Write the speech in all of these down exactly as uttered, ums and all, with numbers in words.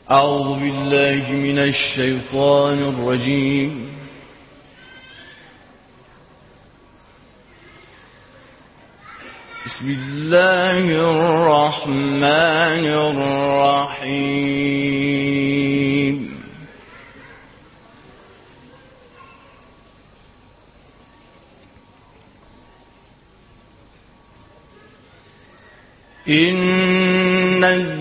أعوذ بالله من الشيطان الرجيم. بسم الله الرحمن الرحيم. إن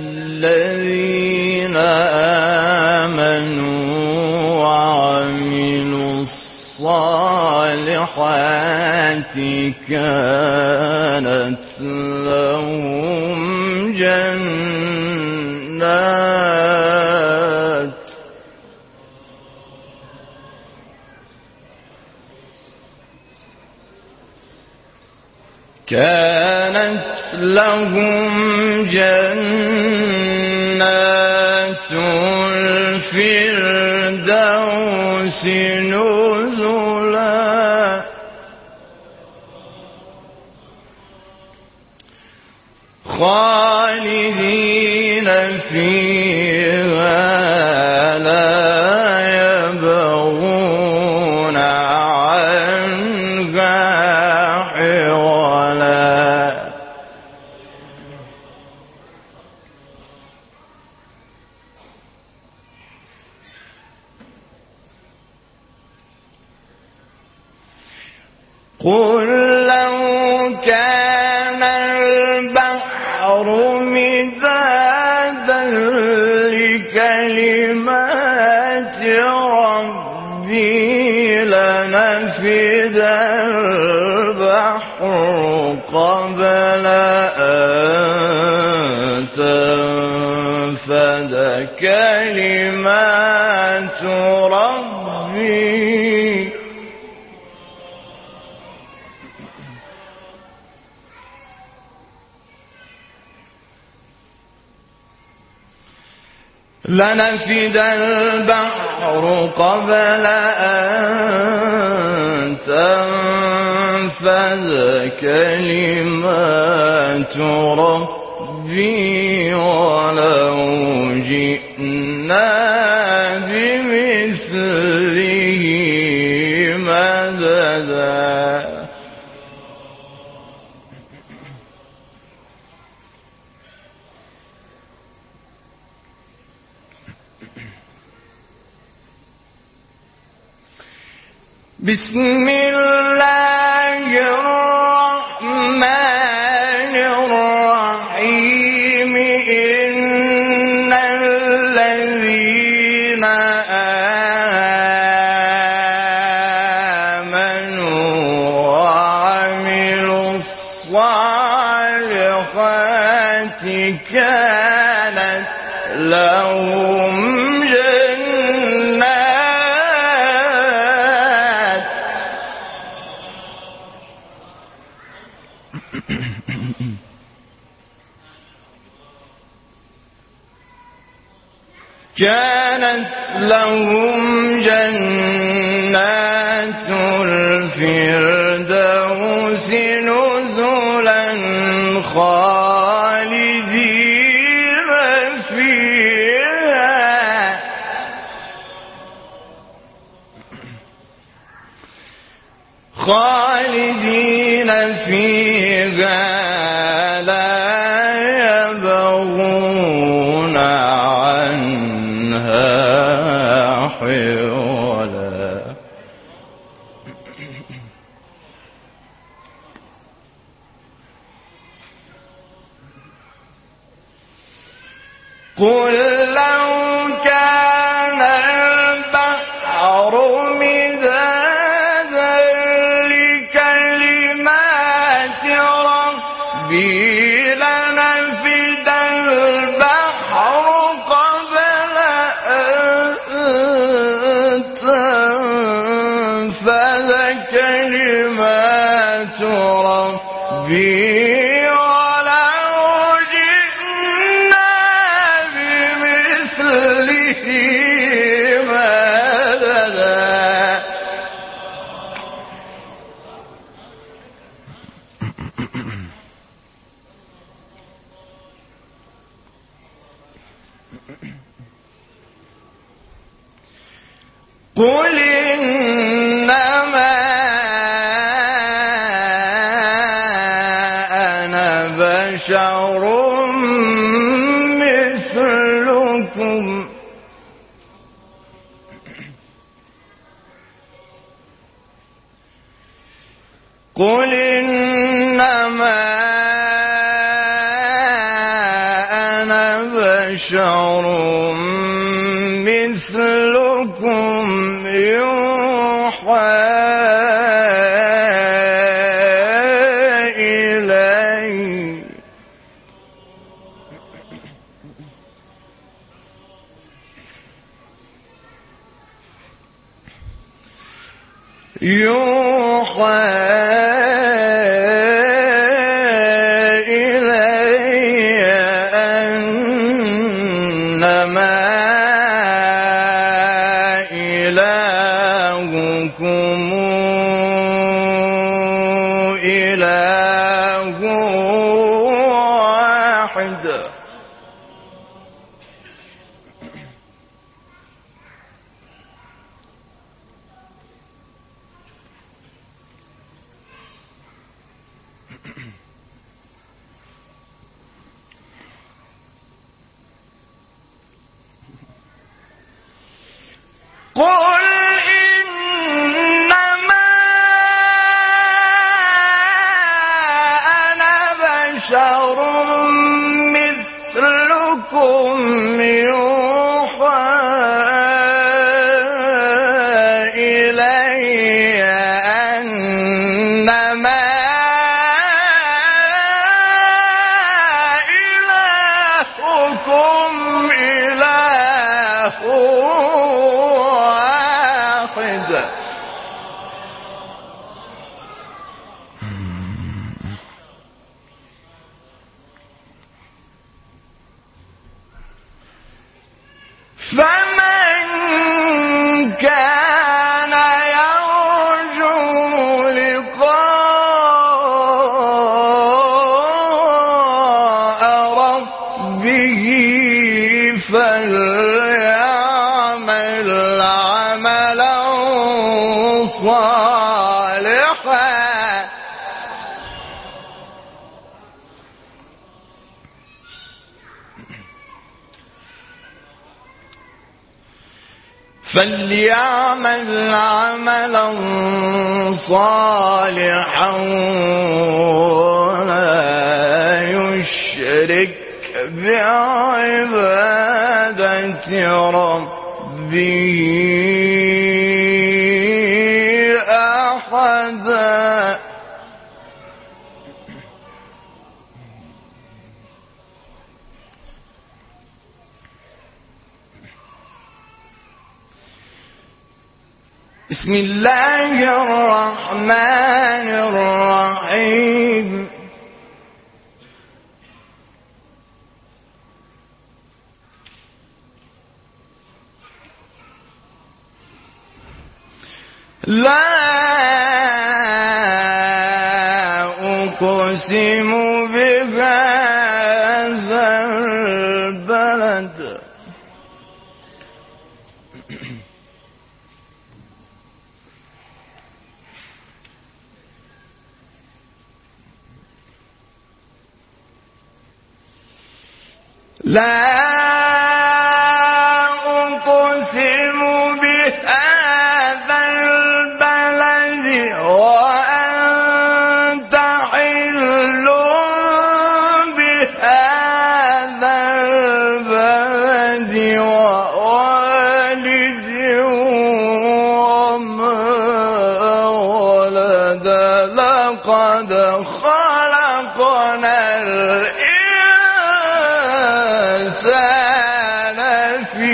الذين آمنوا وعملوا الصالحات كانت لهم جنات كانت لهم جنات الفردوس نزلا خالدين فيها لا يبغون عنها حولا. قل لو كان البحر مدادا لكلمات ربي لنفد البحر قبل أن تنفد كلمات ربي لنفد البحر قبل أن تنفذ كلمات ربي ولو جئنا بمثله مددا. بسم الله الرحمن الرحيم. إن الذين آمنوا وعملوا الصالحات كانت لهم كانت لهم جنات الفردوس نزلا خالدين فيها خالدين فيها لا يبغون عنها حولا. قل لو كان البحر مدادا لكلمات ربي لنفد البحر قبل أن تنفذ كلمات ربي قل إنما أنا بشر مثلكم قل إنما أنا بشر مثلكم يوحى إلي يوحى إلي أنما إلهكم إله واحد قل إنما أنا بشر مثلكم يوحى إلي أنما إلهكم إله واحد فمن كان يرجو لقاء ربه فليعمل عملا صالحا فليعمل عملا صالحا ولا يشرك بعبادة ربه أحدا بسم الله الرحمن الرحيم لا أقسم بهذا البلد لا أقسم بهذا البلد وأنت حل بهذا البلد ووالد وما ولد لقد خلقنا الإنسان في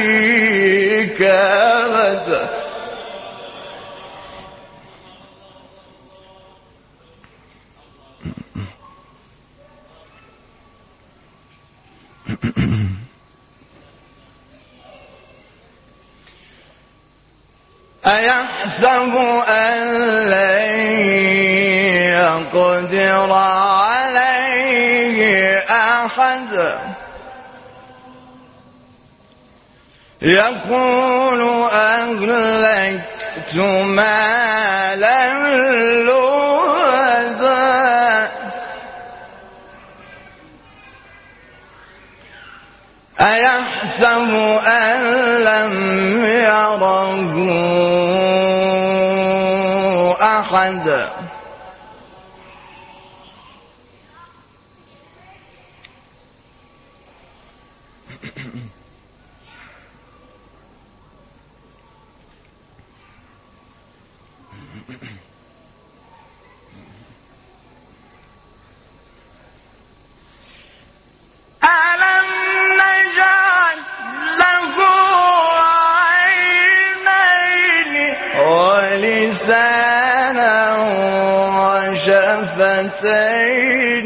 كبد أيحسب أن لن يقدر عليه أحد يقول أهلكت مالا لبدا أيحسب أن لم يره أحد ألم نجعل له عينين ولسانا وشفتين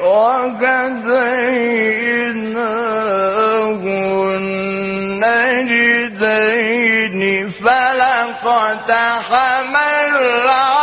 وهديناه النجدين فلاقتحم العقبة